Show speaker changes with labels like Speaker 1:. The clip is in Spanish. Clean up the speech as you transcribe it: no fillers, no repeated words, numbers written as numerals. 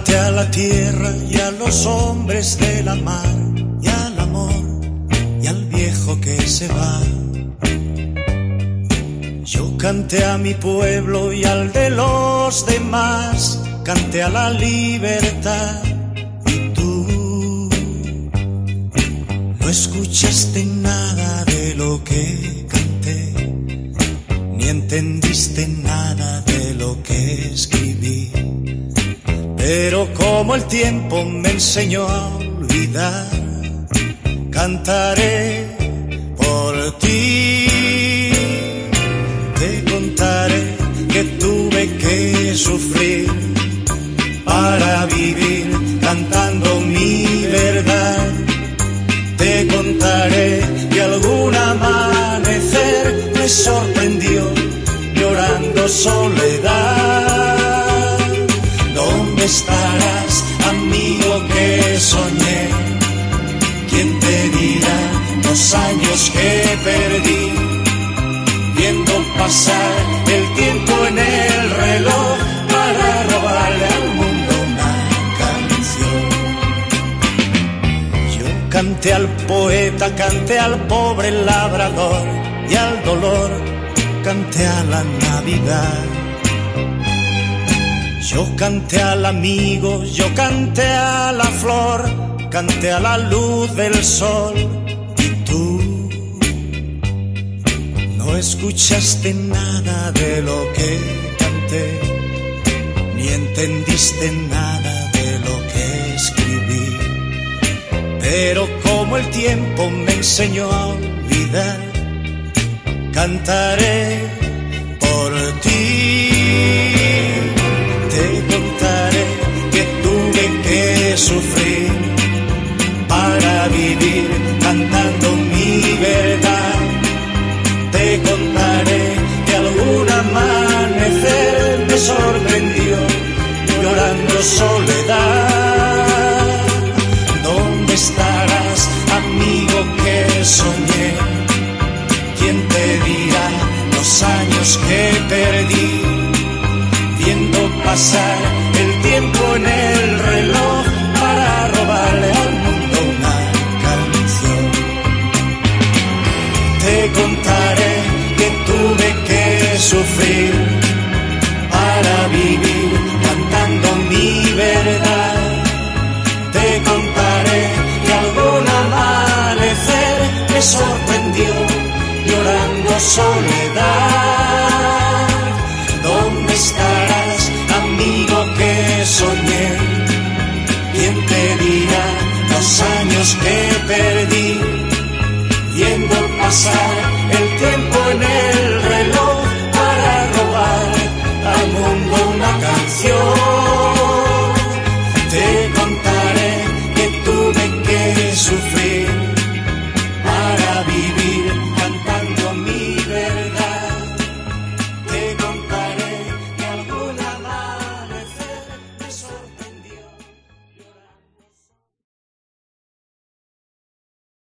Speaker 1: Canté a la tierra y a los hombres de la mar, y al amor y al viejo que se va. Yo canté a mi pueblo y al de los demás, canté a la libertad. Y tú no escuchaste nada de lo que canté, ni entendiste nada de lo que escribí. Pero como el tiempo me enseñó a olvidar, cantaré por ti. Te contaré que tuve que sufrir para vivir cantando mi verdad. Te contaré que algún amanecer me sorprendió llorando soledad. ¿Dónde estarás, amigo que soñé? ¿Quién te dirá los años que perdí? Viendo pasar el tiempo en el reloj para robarle al mundo una canción. Yo canté al poeta, canté al pobre labrador, y al dolor canté a la Navidad. Yo canté al amigo, yo canté a la flor, canté a la luz del sol. Y tú no escuchaste nada de lo que canté, ni entendiste nada de lo que escribí. Pero como el tiempo me enseñó a olvidar, cantaré por ti. Te contaré que tuve que sufrir para vivir cantando mi verdad. Te contaré que algún amanecer me sorprendió llorando soledad. ¿Dónde estarás, amigo que soñé? ¿Quién te dirá los años que perdí? Viendo pasar el tiempo en el reloj para robarle al mundo una canción. Te contaré que tuve que sufrir para vivir cantando mi verdad. Te contaré que algún amanecer me sorprendió llorando soledad. ¿Dónde estarás, amigo que soñé? ¿Quién te dirá los años que perdí? Viendo pasar el tiempo en el